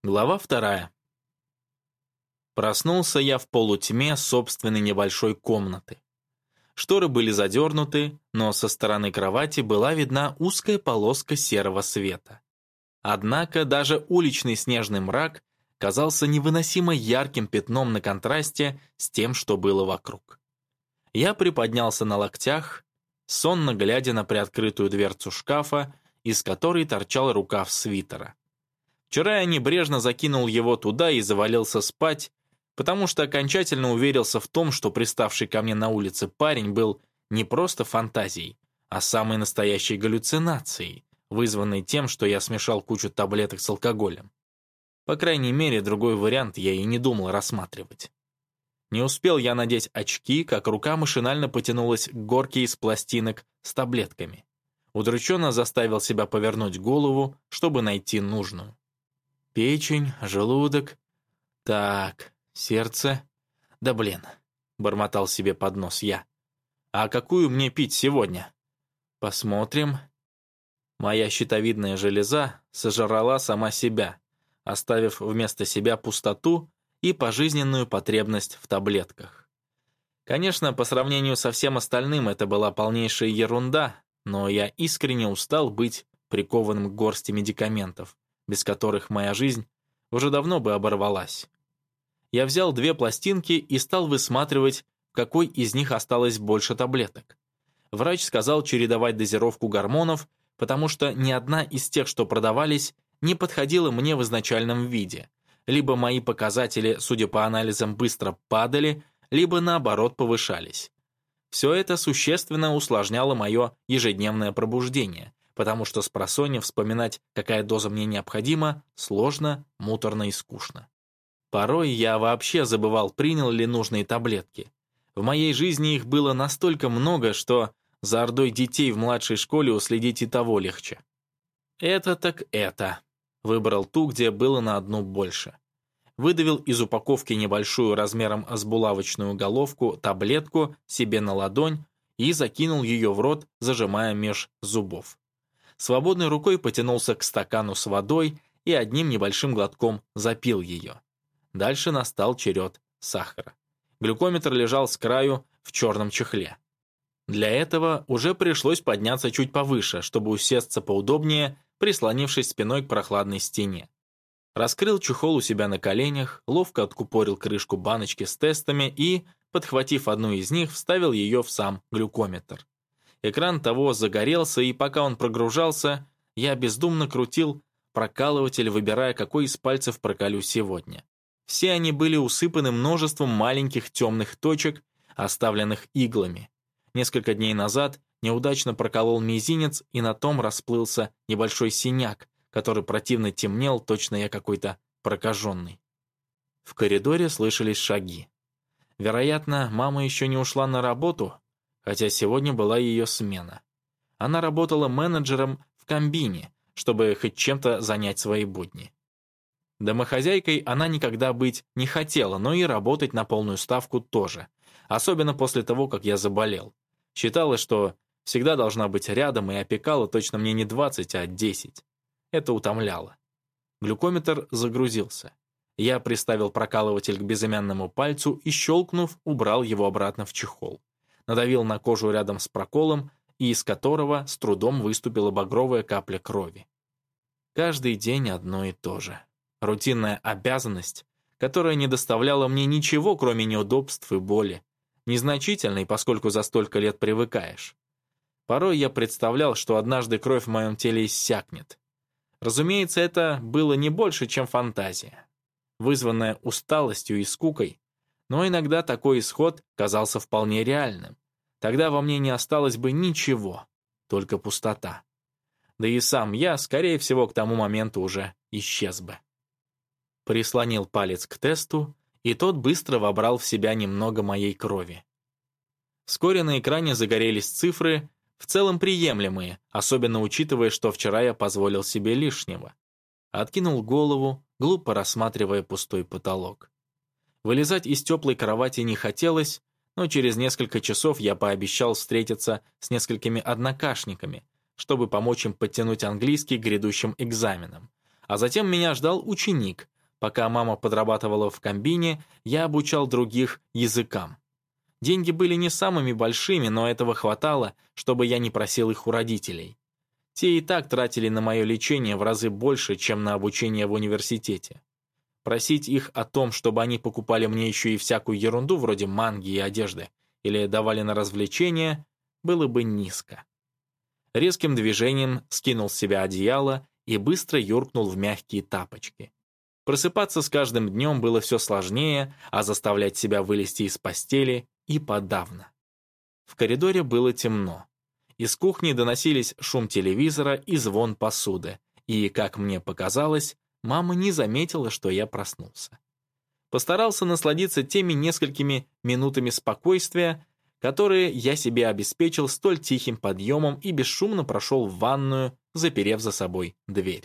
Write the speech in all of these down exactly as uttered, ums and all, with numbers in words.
Глава вторая. Проснулся я в полутьме собственной небольшой комнаты. Шторы были задернуты, но со стороны кровати была видна узкая полоска серого света. Однако даже уличный снежный мрак казался невыносимо ярким пятном на контрасте с тем, что было вокруг. Я приподнялся на локтях, сонно глядя на приоткрытую дверцу шкафа, из которой торчал рукав свитера. Вчера я небрежно закинул его туда и завалился спать, потому что окончательно уверился в том, что приставший ко мне на улице парень был не просто фантазией, а самой настоящей галлюцинацией, вызванной тем, что я смешал кучу таблеток с алкоголем. По крайней мере, другой вариант я и не думал рассматривать. Не успел я надеть очки, как рука машинально потянулась к горке из пластинок с таблетками. Удрученно заставил себя повернуть голову, чтобы найти нужную. Печень, желудок. Так, сердце. Да блин, бормотал себе под нос я. А какую мне пить сегодня? Посмотрим. Моя щитовидная железа сожрала сама себя, оставив вместо себя пустоту и пожизненную потребность в таблетках. Конечно, по сравнению со всем остальным это была полнейшая ерунда, но я искренне устал быть прикованным к горсти медикаментов, без которых моя жизнь уже давно бы оборвалась. Я взял две пластинки и стал высматривать, в какой из них осталось больше таблеток. Врач сказал чередовать дозировку гормонов, потому что ни одна из тех, что продавались, не подходила мне в изначальном виде. Либо мои показатели, судя по анализам, быстро падали, либо наоборот повышались. Все это существенно усложняло мое ежедневное пробуждение, потому что спросонья вспоминать, какая доза мне необходима, сложно, муторно и скучно. Порой я вообще забывал, принял ли нужные таблетки. В моей жизни их было настолько много, что за ордой детей в младшей школе уследить и того легче. Это так это. Выбрал ту, где было на одну больше. Выдавил из упаковки небольшую размером с булавочную головку таблетку себе на ладонь и закинул ее в рот, зажимая меж зубов. Свободной рукой потянулся к стакану с водой и одним небольшим глотком запил ее. Дальше настал черед сахара. Глюкометр лежал с краю в черном чехле. Для этого уже пришлось подняться чуть повыше, чтобы усесться поудобнее, прислонившись спиной к прохладной стене. Раскрыл чехол у себя на коленях, ловко откупорил крышку баночки с тестами и, подхватив одну из них, вставил ее в сам глюкометр. Экран того загорелся, и пока он прогружался, я бездумно крутил прокалыватель, выбирая, какой из пальцев проколю сегодня. Все они были усыпаны множеством маленьких темных точек, оставленных иглами. Несколько дней назад неудачно проколол мизинец, и на том расплылся небольшой синяк, который противно темнел, точно я какой-то прокаженный. В коридоре слышались шаги. Вероятно, мама еще не ушла на работу, хотя сегодня была ее смена. Она работала менеджером в комбине, чтобы хоть чем-то занять свои будни. Домохозяйкой она никогда быть не хотела, но и работать на полную ставку тоже, особенно после того, как я заболел. Считала, что всегда должна быть рядом и опекала точно мне не двадцать, а десять. Это утомляло. Глюкометр загрузился. Я приставил прокалыватель к безымянному пальцу и, щелкнув, убрал его обратно в чехол. Надавил на кожу рядом с проколом, и из которого с трудом выступила багровая капля крови. Каждый день одно и то же. Рутинная обязанность, которая не доставляла мне ничего, кроме неудобств и боли. Незначительной, поскольку за столько лет привыкаешь. Порой я представлял, что однажды кровь в моем теле иссякнет. Разумеется, это было не больше, чем фантазия, вызванная усталостью и скукой, но иногда такой исход казался вполне реальным. Тогда во мне не осталось бы ничего, только пустота. Да и сам я, скорее всего, к тому моменту уже исчез бы. Прислонил палец к тесту, и тот быстро вобрал в себя немного моей крови. Вскоре на экране загорелись цифры, в целом приемлемые, особенно учитывая, что вчера я позволил себе лишнего. Откинул голову, глупо рассматривая пустой потолок. Вылезать из теплой кровати не хотелось, но через несколько часов я пообещал встретиться с несколькими однокашниками, чтобы помочь им подтянуть английский к грядущим экзаменам. А затем меня ждал ученик, Пока мама подрабатывала в комбине, я обучал других языкам. Деньги были не самыми большими, но этого хватало, чтобы я не просил их у родителей. Те и так тратили на мое лечение в разы больше, чем на обучение в университете. Просить их о том, чтобы они покупали мне еще и всякую ерунду вроде манги и одежды, или давали на развлечения, было бы низко. Резким движением скинул с себя одеяло и быстро юркнул в мягкие тапочки. Просыпаться с каждым днем было все сложнее, а заставлять себя вылезти из постели и подавно. В коридоре было темно. Из кухни доносились шум телевизора и звон посуды, и, как мне показалось, мама не заметила, что я проснулся. Постарался насладиться теми несколькими минутами спокойствия, которые я себе обеспечил столь тихим подъемом и бесшумно прошел в ванную, заперев за собой дверь.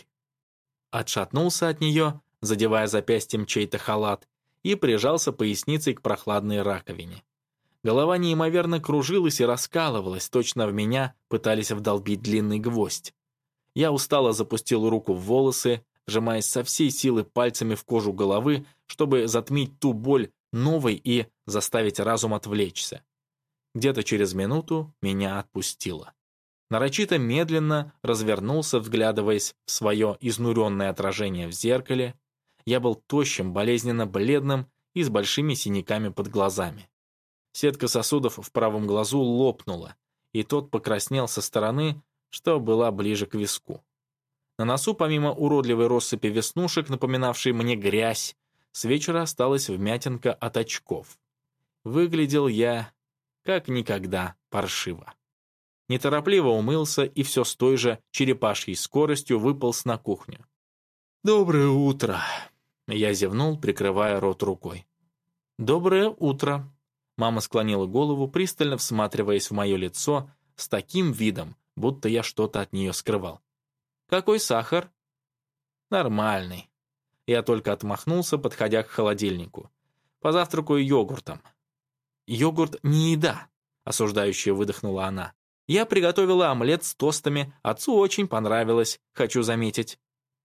Отшатнулся от нее, задевая запястьем чей-то халат, и прижался поясницей к прохладной раковине. Голова неимоверно кружилась и раскалывалась, точно в меня пытались вдолбить длинный гвоздь. Я устало запустил руку в волосы, сжимаясь со всей силы пальцами в кожу головы, чтобы затмить ту боль новой и заставить разум отвлечься. Где-то через минуту меня отпустило. Нарочито медленно развернулся, вглядываясь в свое изнуренное отражение в зеркале. Я был тощим, болезненно бледным и с большими синяками под глазами. Сетка сосудов в правом глазу лопнула, и тот покраснел со стороны, что была ближе к виску. На носу, помимо уродливой россыпи веснушек, напоминавшей мне грязь, с вечера осталась вмятинка от очков. Выглядел я как никогда паршиво. Неторопливо умылся и все с той же черепашьей скоростью выполз на кухню. «Доброе утро!» Я зевнул, прикрывая рот рукой. «Доброе утро!» Мама склонила голову, пристально всматриваясь в мое лицо с таким видом, будто я что-то от нее скрывал. «Какой сахар?» «Нормальный». Я только отмахнулся, подходя к холодильнику. «Позавтракаю йогуртом». «Йогурт не еда», — осуждающе выдохнула она. «Я приготовила омлет с тостами, отцу очень понравилось, хочу заметить».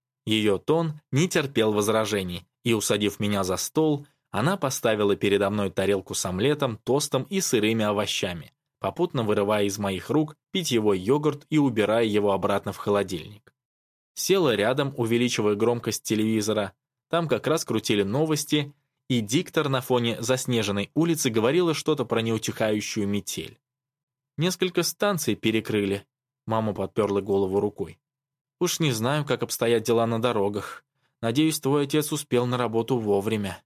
Ее тон не терпел возражений, и, усадив меня за стол, она поставила передо мной тарелку с омлетом, тостом и сырыми овощами, попутно вырывая из моих рук питьевой йогурт и убирая его обратно в холодильник. Села рядом, увеличивая громкость телевизора. Там как раз крутили новости, и диктор на фоне заснеженной улицы говорила что-то про неутихающую метель. «Несколько станций перекрыли», — мама подперла голову рукой. «Уж не знаю, как обстоят дела на дорогах. Надеюсь, твой отец успел на работу вовремя».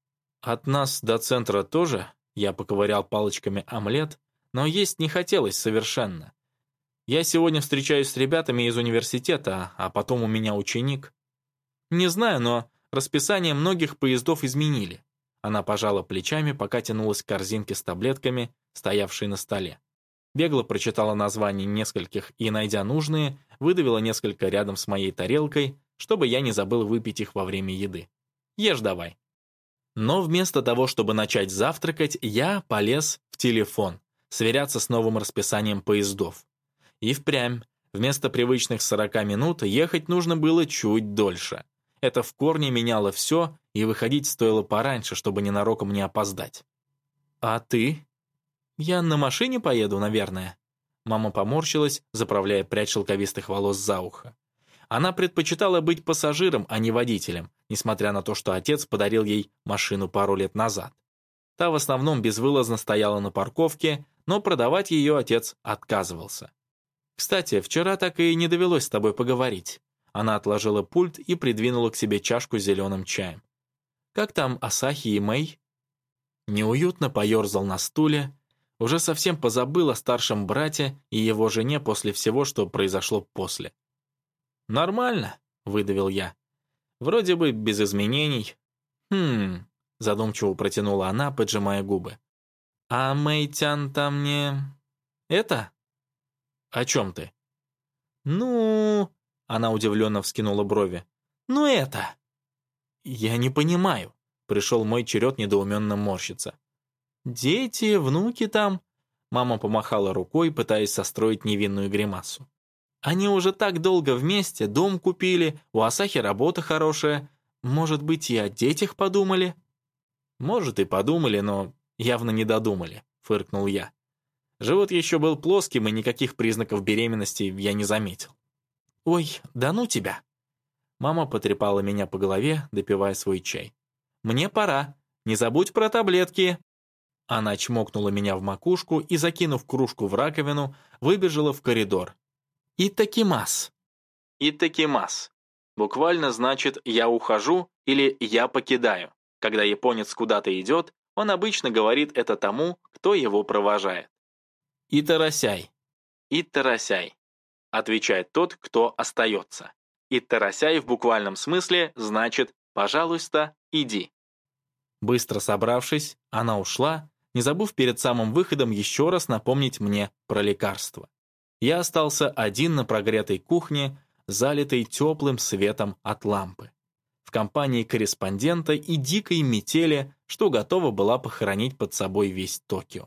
«От нас до центра тоже?» — я поковырял палочками омлет, но есть не хотелось совершенно. «Я сегодня встречаюсь с ребятами из университета, а потом у меня ученик». «Не знаю, но расписание многих поездов изменили». Она пожала плечами, пока тянулась к корзинке с таблетками, стоявшей на столе. Бегло прочитала названия нескольких и, найдя нужные, выдавила несколько рядом с моей тарелкой, чтобы я не забыл выпить их во время еды. «Ешь давай». Но вместо того, чтобы начать завтракать, я полез в телефон, сверяться с новым расписанием поездов. И впрямь, вместо привычных сорока минут ехать нужно было чуть дольше. Это в корне меняло все, и выходить стоило пораньше, чтобы ненароком не опоздать. «А ты?» «Я на машине поеду, наверное». Мама поморщилась, заправляя прядь шелковистых волос за ухо. Она предпочитала быть пассажиром, а не водителем, несмотря на то, что отец подарил ей машину пару лет назад. Та в основном безвылазно стояла на парковке, но продавать ее отец отказывался. «Кстати, вчера так и не довелось с тобой поговорить». Она отложила пульт и придвинула к себе чашку с зеленым чаем. «Как там Асахи и Мэй?» Неуютно поерзал на стуле, уже совсем позабыл о старшем брате и его жене после всего, что произошло после. «Нормально», — выдавил я. «Вроде бы без изменений». «Хм...» — задумчиво протянула она, поджимая губы. «А Мэйтян там не... это?» «О чем ты?» «Ну...» — она удивленно вскинула брови. «Ну это...» «Я не понимаю», — пришел мой черед недоуменно морщиться. «Дети, внуки там...» Мама помахала рукой, пытаясь состроить невинную гримасу. «Они уже так долго вместе, дом купили, у Асахи работа хорошая. Может быть, и о детях подумали?» «Может, и подумали, но явно не додумали», — фыркнул я. Живот еще был плоским, и никаких признаков беременности я не заметил. «Ой, да ну тебя!» Мама потрепала меня по голове, допивая свой чай. «Мне пора. Не забудь про таблетки!» Она чмокнула меня в макушку и, закинув кружку в раковину, выбежала в коридор. «Итакимас!» «Итакимас» буквально значит «я ухожу» или «я покидаю». Когда японец куда-то идет, он обычно говорит это тому, кто его провожает. «Итарасяй». «Итарасяй», отвечает тот, кто остается. «Итарасяй» в буквальном смысле значит «пожалуйста, иди». Быстро собравшись, она ушла, не забыв перед самым выходом еще раз напомнить мне про лекарство. Я остался один на прогретой кухне, залитой теплым светом от лампы, в компании корреспондента и дикой метели, что готова была похоронить под собой весь Токио.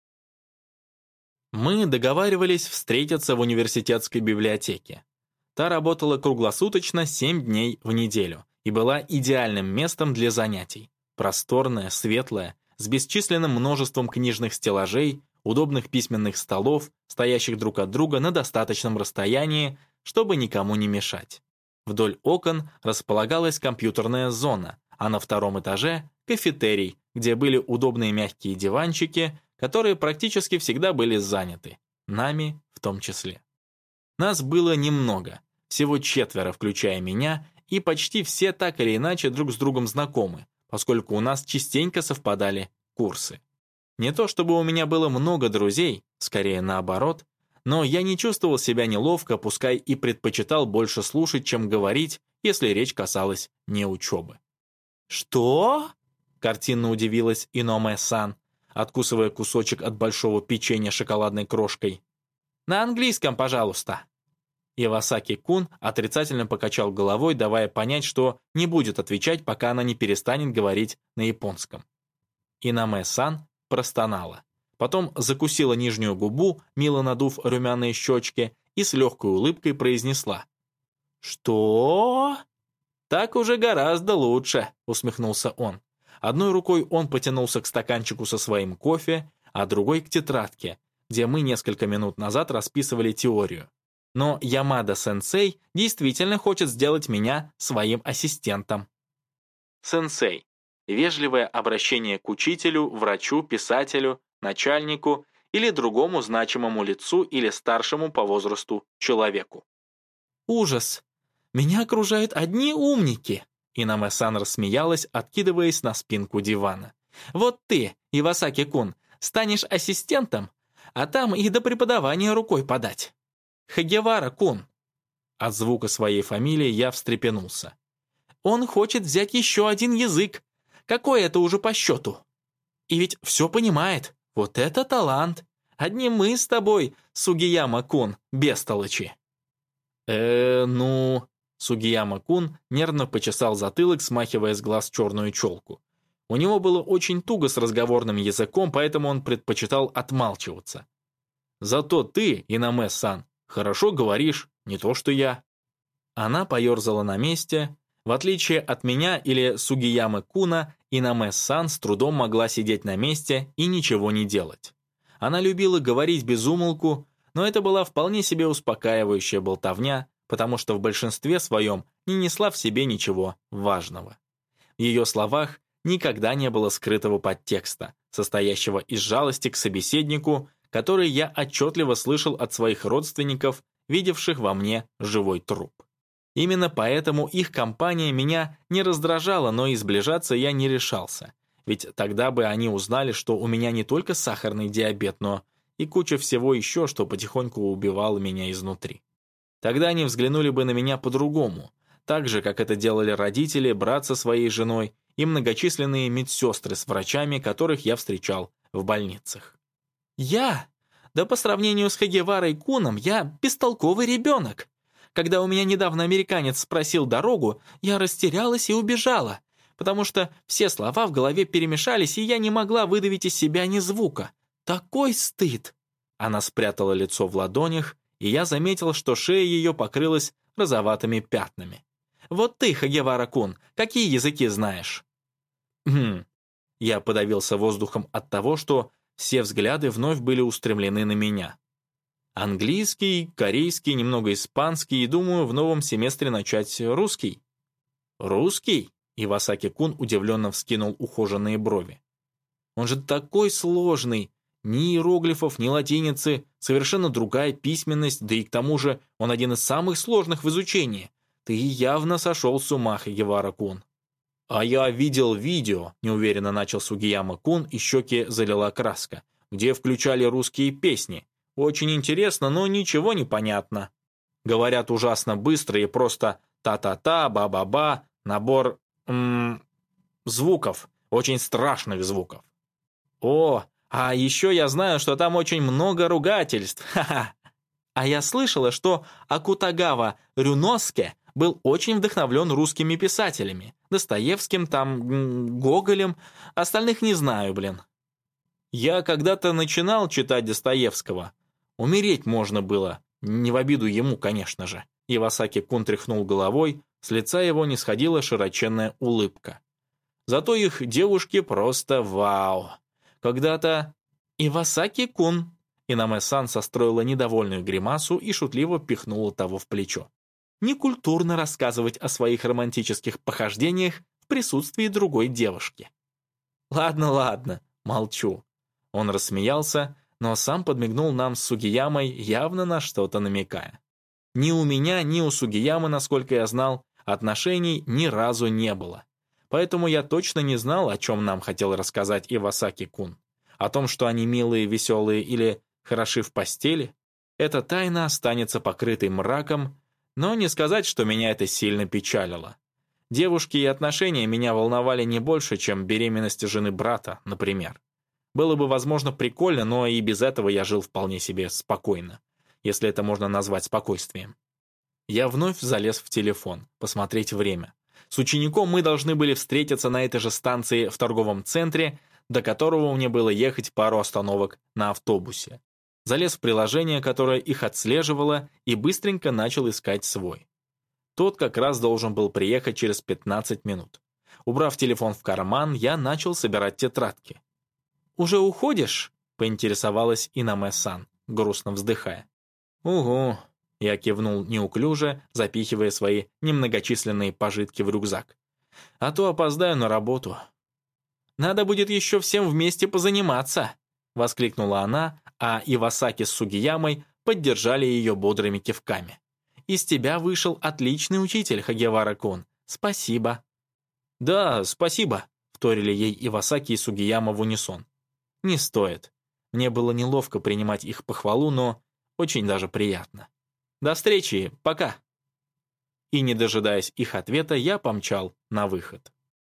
Мы договаривались встретиться в университетской библиотеке. Та работала круглосуточно семь дней в неделю и была идеальным местом для занятий. Просторная, светлая, с бесчисленным множеством книжных стеллажей, удобных письменных столов, стоящих друг от друга на достаточном расстоянии, чтобы никому не мешать. Вдоль окон располагалась компьютерная зона, а на втором этаже – кафетерий, где были удобные мягкие диванчики, которые практически всегда были заняты, нами в том числе. Нас было немного, всего четверо, включая меня, и почти все так или иначе друг с другом знакомы, поскольку у нас частенько совпадали курсы. Не то чтобы у меня было много друзей, скорее наоборот, но я не чувствовал себя неловко, пускай и предпочитал больше слушать, чем говорить, если речь касалась не учебы. «Что?» — картинно удивилась Иноме-сан, откусывая кусочек от большого печенья шоколадной крошкой. «На английском, пожалуйста». Ивасаки-кун отрицательно покачал головой, давая понять, что не будет отвечать, пока она не перестанет говорить на японском. Инаме-сан простонала. Потом закусила нижнюю губу, мило надув румяные щечки, и с легкой улыбкой произнесла. «Что?» «Так уже гораздо лучше», — усмехнулся он. Одной рукой он потянулся к стаканчику со своим кофе, а другой к тетрадке, где мы несколько минут назад расписывали теорию. Но Ямада-сенсей действительно хочет сделать меня своим ассистентом. Сенсей. Вежливое обращение к учителю, врачу, писателю, начальнику или другому значимому лицу или старшему по возрасту человеку. «Ужас! Меня окружают одни умники!» Инаме-сан рассмеялась, откидываясь на спинку дивана. «Вот ты, Ивасаки-кун, станешь ассистентом, а там и до преподавания рукой подать. Хагевара-кун». От звука своей фамилии я встрепенулся. «Он хочет взять еще один язык. Какой это уже по счету? И ведь все понимает. Вот это талант. Одни мы с тобой, Сугияма-кун, бестолочи». «Э, ну...» Сугияма-кун нервно почесал затылок, смахивая с глаз черную челку. У него было очень туго с разговорным языком, поэтому он предпочитал отмалчиваться. «Зато ты, Инаме-сан, хорошо говоришь, не то что я». Она поерзала на месте. В отличие от меня или Сугиямы-куна, Инаме-сан с трудом могла сидеть на месте и ничего не делать. Она любила говорить без умолку, но это была вполне себе успокаивающая болтовня, потому что в большинстве своем не несла в себе ничего важного. В ее словах никогда не было скрытого подтекста, состоящего из жалости к собеседнику, который я отчетливо слышал от своих родственников, видевших во мне живой труп. Именно поэтому их компания меня не раздражала, но и сближаться я не решался, ведь тогда бы они узнали, что у меня не только сахарный диабет, но и куча всего еще, что потихоньку убивало меня изнутри. Тогда они взглянули бы на меня по-другому, так же, как это делали родители, брат со своей женой и многочисленные медсестры с врачами, которых я встречал в больницах. «Я? Да по сравнению с Хагеварой-куном я бестолковый ребенок. Когда у меня недавно американец спросил дорогу, я растерялась и убежала, потому что все слова в голове перемешались, и я не могла выдавить из себя ни звука. Такой стыд!» Она спрятала лицо в ладонях, и я заметил, что шея ее покрылась розоватыми пятнами. Вот ты, Хагевара-кун, какие языки знаешь?» «Хм». Я подавился воздухом от того, что все взгляды вновь были устремлены на меня. Английский, корейский, немного испанский и, думаю, в новом семестре начать русский. «Русский?» — Ивасаки-кун удивленно вскинул ухоженные брови. «Он же такой сложный! Ни иероглифов, ни латиницы, совершенно другая письменность, да и к тому же он один из самых сложных в изучении. Ты явно сошел с ума, Хагевара-кун». «А я видел видео», — неуверенно начал Сугияма-кун, и щеки залила краска, где включали русские песни. «Очень интересно, но ничего не понятно. Говорят ужасно быстро и просто та-та-та, ба-ба-ба, набор м- звуков, очень страшных звуков». «О, а еще я знаю, что там очень много ругательств, ха-ха. А я слышала, что Акутагава Рюноске был очень вдохновлен русскими писателями, Достоевским, там, Гоголем, остальных не знаю, блин». «Я когда-то начинал читать Достоевского. Умереть можно было, не в обиду ему, конечно же». Ивасаки-кун тряхнул головой, с лица его не сходила широченная улыбка. «Зато их девушки просто вау. Когда-то...» «Ивасаки-кун!» Инаме-сан состроила недовольную гримасу и шутливо пихнула того в плечо. «Некультурно рассказывать о своих романтических похождениях в присутствии другой девушки». «Ладно, ладно, молчу». Он рассмеялся, но сам подмигнул нам с Сугиямой, явно на что-то намекая. Ни у меня, ни у Сугиямы, насколько я знал, отношений ни разу не было. Поэтому я точно не знал, о чем нам хотел рассказать Ивасаки-кун. О том, что они милые, веселые или хороши в постели. Эта тайна останется покрытой мраком, но не сказать, что меня это сильно печалило. Девушки и отношения меня волновали не больше, чем беременность жены брата, например. Было бы, возможно, прикольно, но и без этого я жил вполне себе спокойно, если это можно назвать спокойствием. Я вновь залез в телефон, посмотреть время. С учеником мы должны были встретиться на этой же станции в торговом центре, до которого мне было ехать пару остановок на автобусе. Залез в приложение, которое их отслеживало, и быстренько начал искать свой. Тот как раз должен был приехать через пятнадцать минут. Убрав телефон в карман, я начал собирать тетрадки. «Уже уходишь?» — поинтересовалась Инаме-сан, грустно вздыхая. «Угу», — я кивнул неуклюже, запихивая свои немногочисленные пожитки в рюкзак. «А то опоздаю на работу». «Надо будет еще всем вместе позаниматься», — воскликнула она, а Ивасаки с Сугиямой поддержали ее бодрыми кивками. «Из тебя вышел отличный учитель, Хагевара-кун. Спасибо». «Да, спасибо», — вторили ей Ивасаки и Сугияма в унисон. «Не стоит. Мне было неловко принимать их похвалу, но очень даже приятно. До встречи, пока». И, не дожидаясь их ответа, я помчал на выход.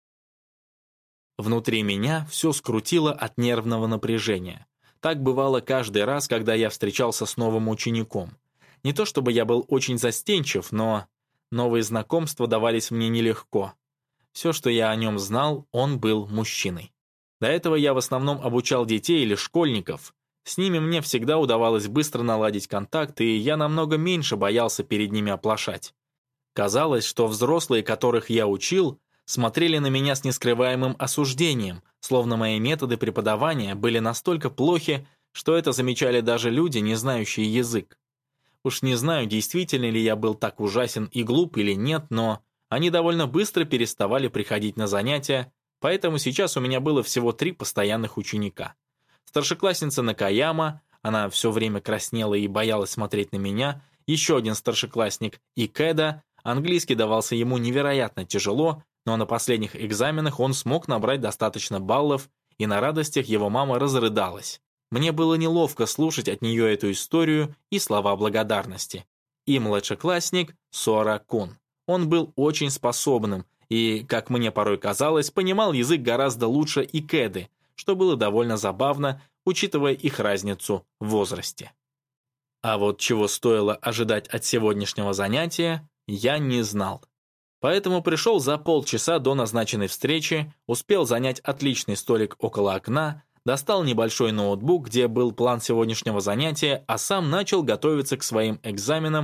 Внутри меня все скрутило от нервного напряжения. Так бывало каждый раз, когда я встречался с новым учеником. Не то чтобы я был очень застенчив, но новые знакомства давались мне нелегко. Все, что я о нем знал, он был мужчиной. До этого я в основном обучал детей или школьников. С ними мне всегда удавалось быстро наладить контакт, и я намного меньше боялся перед ними оплошать. Казалось, что взрослые, которых я учил, смотрели на меня с нескрываемым осуждением, словно мои методы преподавания были настолько плохи, что это замечали даже люди, не знающие язык. Уж не знаю, действительно ли я был так ужасен и глуп или нет, но они довольно быстро переставали приходить на занятия, поэтому сейчас у меня было всего три постоянных ученика. Старшеклассница Накаяма, она все время краснела и боялась смотреть на меня, еще один старшеклассник Икеда, английский давался ему невероятно тяжело, но на последних экзаменах он смог набрать достаточно баллов, и на радостях его мама разрыдалась. Мне было неловко слушать от нее эту историю и слова благодарности. И младшеклассник Сора-кун. Он был очень способным и, как мне порой казалось, понимал язык гораздо лучше Икеды, что было довольно забавно, учитывая их разницу в возрасте. А вот чего стоило ожидать от сегодняшнего занятия, я не знал. Поэтому пришел за полчаса до назначенной встречи, успел занять отличный столик около окна, достал небольшой ноутбук, где был план сегодняшнего занятия, а сам начал готовиться к своим экзаменам,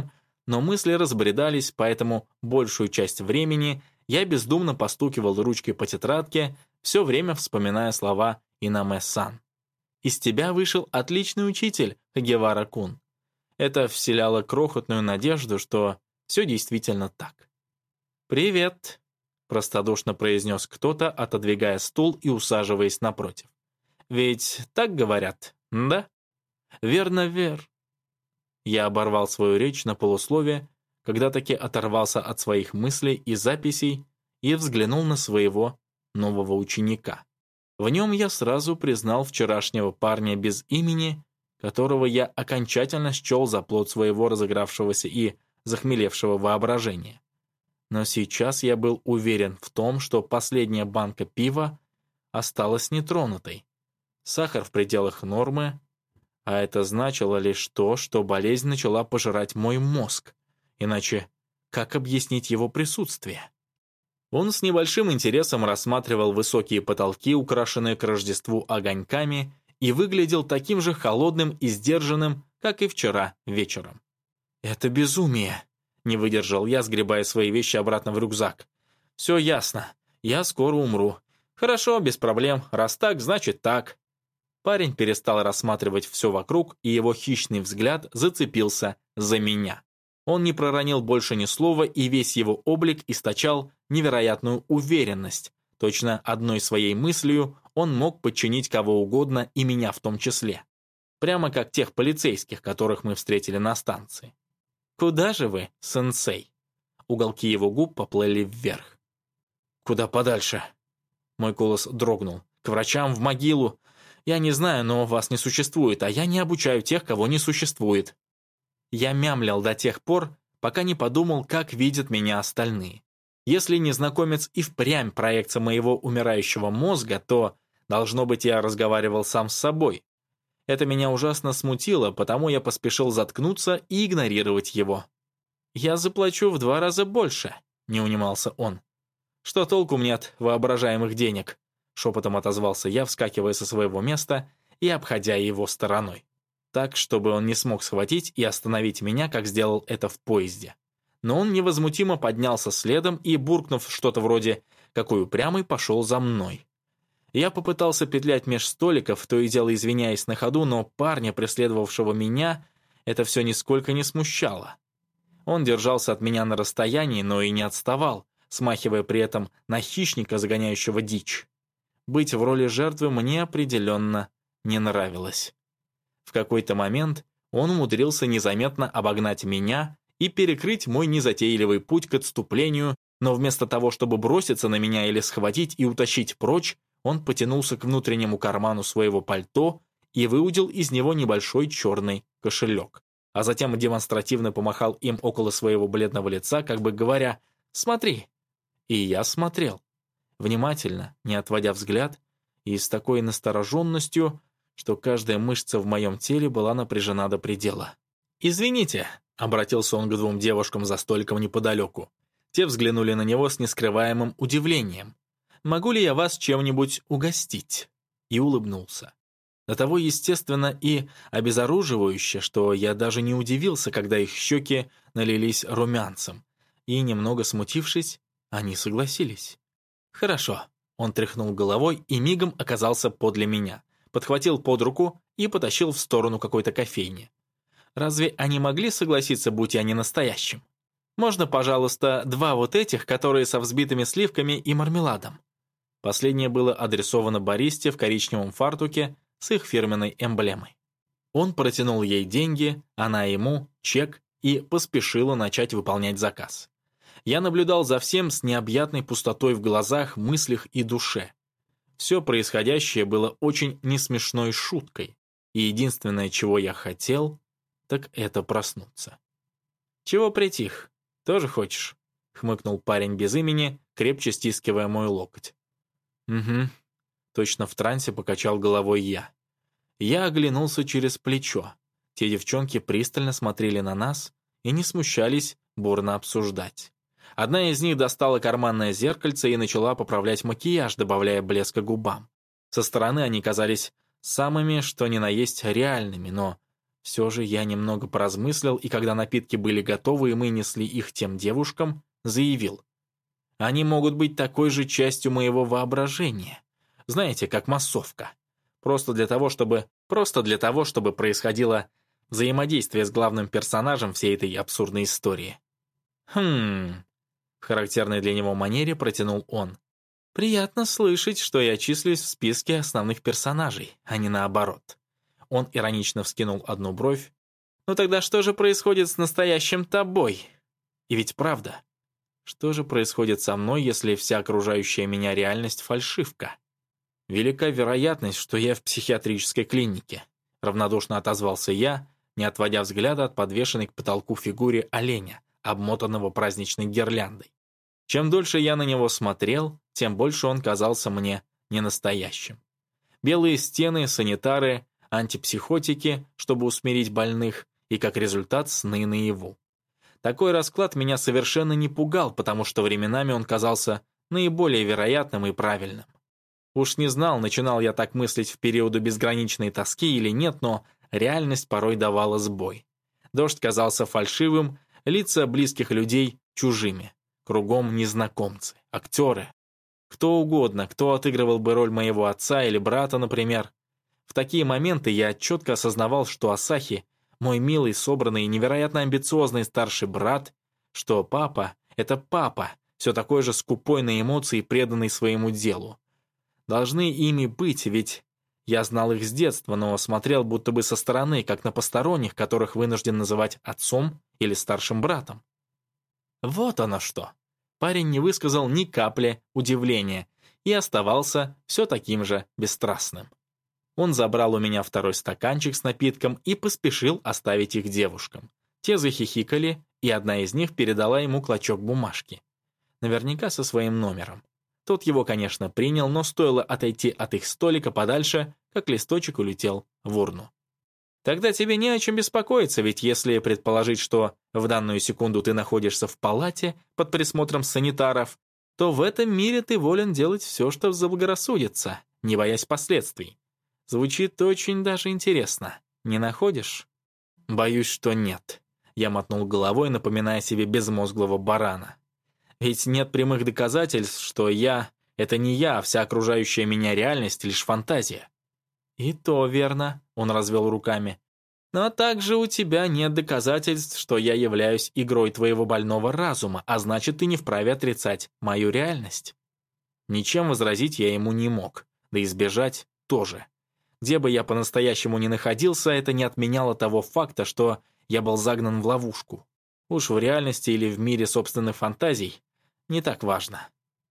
но мысли разбредались, поэтому большую часть времени я бездумно постукивал ручкой по тетрадке, все время вспоминая слова Инаме-сан. «Из тебя вышел отличный учитель, Хагевара-кун». Это вселяло крохотную надежду, что все действительно так. «Привет», — простодушно произнес кто-то, отодвигая стул и усаживаясь напротив. «Ведь так говорят, да?» «Верно, Вер». Я оборвал свою речь на полусловие, когда таки оторвался от своих мыслей и записей и взглянул на своего нового ученика. В нем я сразу признал вчерашнего парня без имени, которого я окончательно счел за плод своего разыгравшегося и захмелевшего воображения. Но сейчас я был уверен в том, что последняя банка пива осталась нетронутой. Сахар в пределах нормы, а это значило лишь то, что болезнь начала пожирать мой мозг. Иначе как объяснить его присутствие? Он с небольшим интересом рассматривал высокие потолки, украшенные к Рождеству огоньками, и выглядел таким же холодным и сдержанным, как и вчера вечером. «Это безумие», — не выдержал я, сгребая свои вещи обратно в рюкзак. «Все ясно. Я скоро умру. Хорошо, без проблем. Раз так, значит так». Парень перестал рассматривать все вокруг, и его хищный взгляд зацепился за меня. Он не проронил больше ни слова, и весь его облик источал невероятную уверенность. Точно одной своей мыслью он мог подчинить кого угодно, и меня в том числе. Прямо как тех полицейских, которых мы встретили на станции. «Куда же вы, сенсей?» Уголки его губ поплыли вверх. «Куда подальше?» Мой голос дрогнул. «К врачам, в могилу. Я не знаю, но вас не существует, а я не обучаю тех, кого не существует». Я мямлял до тех пор, пока не подумал, как видят меня остальные. Если незнакомец и впрямь проекция моего умирающего мозга, то, должно быть, я разговаривал сам с собой. Это меня ужасно смутило, потому я поспешил заткнуться и игнорировать его. «Я заплачу в два раза больше», — не унимался он. «Что толку мне от воображаемых денег?» — шепотом отозвался я, вскакивая со своего места и обходя его стороной. Так, чтобы он не смог схватить и остановить меня, как сделал это в поезде. Но он невозмутимо поднялся следом и, буркнув что-то вроде «какой упрямый», пошел за мной. Я попытался петлять меж столиков, то и дело извиняясь на ходу, но парня, преследовавшего меня, это все нисколько не смущало. Он держался от меня на расстоянии, но и не отставал, смахивая при этом на хищника, загоняющего дичь. Быть в роли жертвы мне определенно не нравилось. В какой-то момент он умудрился незаметно обогнать меня и перекрыть мой незатейливый путь к отступлению, но вместо того, чтобы броситься на меня или схватить и утащить прочь, он потянулся к внутреннему карману своего пальто и выудил из него небольшой черный кошелек, а затем демонстративно помахал им около своего бледного лица, как бы говоря «смотри». И я смотрел, внимательно, не отводя взгляд, и с такой настороженностью, что каждая мышца в моем теле была напряжена до предела. «Извините», — обратился он к двум девушкам за столиком неподалеку. Те взглянули на него с нескрываемым удивлением. «Могу ли я вас чем-нибудь угостить?» И улыбнулся. До того естественно и обезоруживающе, что я даже не удивился, когда их щеки налились румянцем, и, немного смутившись, они согласились. «Хорошо», — он тряхнул головой и мигом оказался подле меня, подхватил под руку и потащил в сторону какой-то кофейни. Разве они могли согласиться, будь я не настоящим? «Можно, пожалуйста, два вот этих, которые со взбитыми сливками и мармеладом?» Последнее было адресовано баристе в коричневом фартуке с их фирменной эмблемой. Он протянул ей деньги, она ему, чек, и поспешила начать выполнять заказ. Я наблюдал за всем с необъятной пустотой в глазах, мыслях и душе. Все происходящее было очень несмешной шуткой, и единственное, чего я хотел, так это проснуться. «Чего притих? Тоже хочешь?» — хмыкнул парень без имени, крепче стискивая мой локоть. «Угу», — точно в трансе покачал головой я. Я оглянулся через плечо. Те девчонки пристально смотрели на нас и не смущались бурно обсуждать. Одна из них достала карманное зеркальце и начала поправлять макияж, добавляя блеска губам. Со стороны они казались самыми, что ни на есть, реальными, но Все же я немного поразмыслил, и когда напитки были готовы, и мы несли их тем девушкам, заявил. Они могут быть такой же частью моего воображения. Знаете, как массовка. Просто для того, чтобы, просто для того, чтобы происходило взаимодействие с главным персонажем всей этой абсурдной истории. Хм... В характерной для него манере протянул он. «Приятно слышать, что я числюсь в списке основных персонажей, а не наоборот». Он иронично вскинул одну бровь. «Ну тогда что же происходит с настоящим тобой? И ведь правда, что же происходит со мной, если вся окружающая меня реальность — фальшивка? Велика вероятность, что я в психиатрической клинике», равнодушно отозвался я, не отводя взгляда от подвешенной к потолку фигуре оленя, обмотанного праздничной гирляндой. Чем дольше я на него смотрел, тем больше он казался мне ненастоящим. Белые стены, санитары, антипсихотики, чтобы усмирить больных, и как результат сны наяву. Такой расклад меня совершенно не пугал, потому что временами он казался наиболее вероятным и правильным. Уж не знал, начинал я так мыслить в периоды безграничной тоски или нет, но реальность порой давала сбой. Дождь казался фальшивым, лица близких людей чужими. Кругом незнакомцы, актеры. Кто угодно, кто отыгрывал бы роль моего отца или брата, например. В такие моменты я четко осознавал, что Асахи — мой милый, собранный и невероятно амбициозный старший брат, что папа — это папа, все такой же скупой на эмоции и преданный своему делу. Должны ими быть, ведь я знал их с детства, но смотрел будто бы со стороны, как на посторонних, которых вынужден называть отцом или старшим братом. Вот оно что. Парень не высказал ни капли удивления и оставался все таким же бесстрастным. Он забрал у меня второй стаканчик с напитком и поспешил оставить их девушкам. Те захихикали, и одна из них передала ему клочок бумажки. Наверняка со своим номером. Тот его, конечно, принял, но стоило отойти от их столика подальше, как листочек улетел в урну. Тогда тебе не о чем беспокоиться, ведь если предположить, что в данную секунду ты находишься в палате под присмотром санитаров, то в этом мире ты волен делать все, что заблагорассудится, не боясь последствий. Звучит очень даже интересно. Не находишь? Боюсь, что нет. Я мотнул головой, напоминая себе безмозглого барана. Ведь нет прямых доказательств, что я — это не я, а вся окружающая меня реальность — лишь фантазия. «И то верно», — он развел руками. «Но также у тебя нет доказательств, что я являюсь игрой твоего больного разума, а значит, ты не вправе отрицать мою реальность». Ничем возразить я ему не мог, да и избежать тоже. Где бы я по-настоящему ни находился, это не отменяло того факта, что я был загнан в ловушку. Уж в реальности или в мире собственных фантазий не так важно.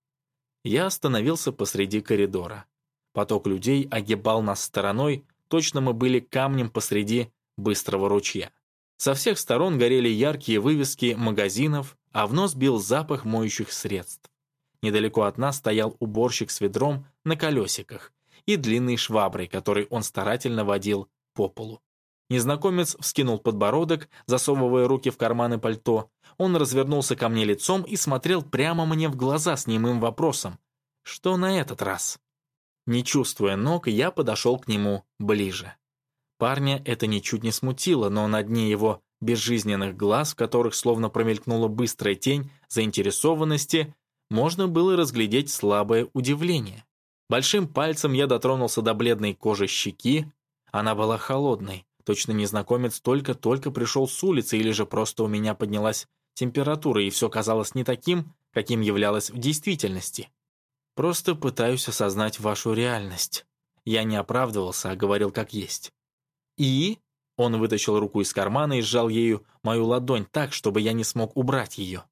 Я остановился посреди коридора. Поток людей огибал нас стороной, точно мы были камнем посреди быстрого ручья. Со всех сторон горели яркие вывески магазинов, а в нос бил запах моющих средств. Недалеко от нас стоял уборщик с ведром на колесиках и длинной шваброй, которой он старательно водил по полу. Незнакомец вскинул подбородок, засовывая руки в карманы пальто. Он развернулся ко мне лицом и смотрел прямо мне в глаза с немым вопросом. Что на этот раз? Не чувствуя ног, я подошел к нему ближе. Парня это ничуть не смутило, но на дне его безжизненных глаз, в которых словно промелькнула быстрая тень заинтересованности, можно было разглядеть слабое удивление. Большим пальцем я дотронулся до бледной кожи щеки. Она была холодной. Точно незнакомец только-только пришел с улицы, или же просто у меня поднялась температура, и все казалось не таким, каким являлось в действительности. Просто пытаюсь осознать вашу реальность. Я не оправдывался, а говорил как есть. И? Он вытащил руку из кармана и сжал ею мою ладонь так, чтобы я не смог убрать ее.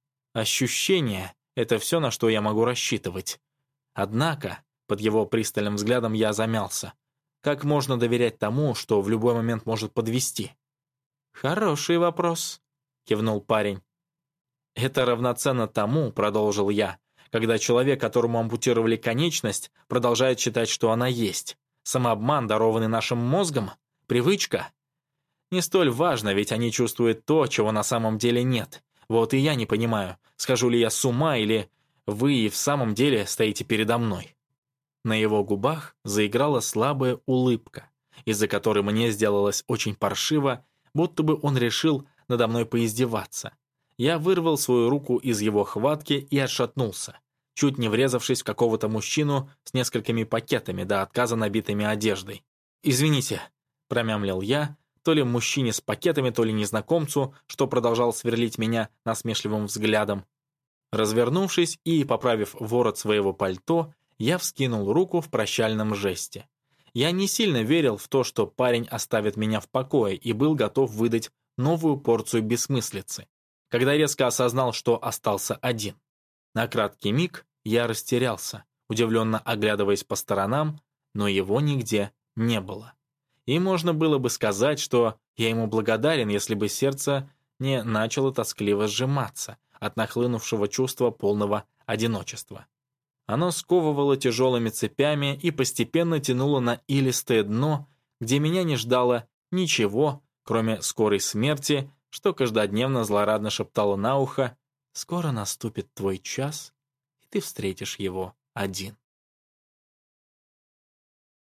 Ощущение — это все, на что я могу рассчитывать. Однако, под его пристальным взглядом я замялся. Как можно доверять тому, что в любой момент может подвести? «Хороший вопрос», — кивнул парень. «Это равноценно тому, — продолжил я, — когда человек, которому ампутировали конечность, продолжает считать, что она есть. Самообман, дарованный нашим мозгом? Привычка? Не столь важно, ведь они чувствуют то, чего на самом деле нет. Вот и я не понимаю, схожу ли я с ума, или вы и в самом деле стоите передо мной». На его губах заиграла слабая улыбка. из-за которой мне сделалось очень паршиво, будто бы он решил надо мной поиздеваться. Я вырвал свою руку из его хватки и отшатнулся, чуть не врезавшись в какого-то мужчину с несколькими пакетами до отказа набитыми одеждой. «Извините», — промямлил я, то ли мужчине с пакетами, то ли незнакомцу, что продолжал сверлить меня насмешливым взглядом. Развернувшись и поправив ворот своего пальто, я вскинул руку в прощальном жесте. Я не сильно верил в то, что парень оставит меня в покое, и был готов выдать новую порцию бессмыслицы, когда резко осознал, что остался один. На краткий миг я растерялся, удивленно оглядываясь по сторонам, но его нигде не было. И можно было бы сказать, что я ему благодарен, если бы сердце не начало тоскливо сжиматься от нахлынувшего чувства полного одиночества. Оно сковывало тяжелыми цепями и постепенно тянуло на илистое дно, где меня не ждало ничего, кроме скорой смерти, что каждодневно злорадно шептало на ухо: «Скоро наступит твой час, и ты встретишь его один».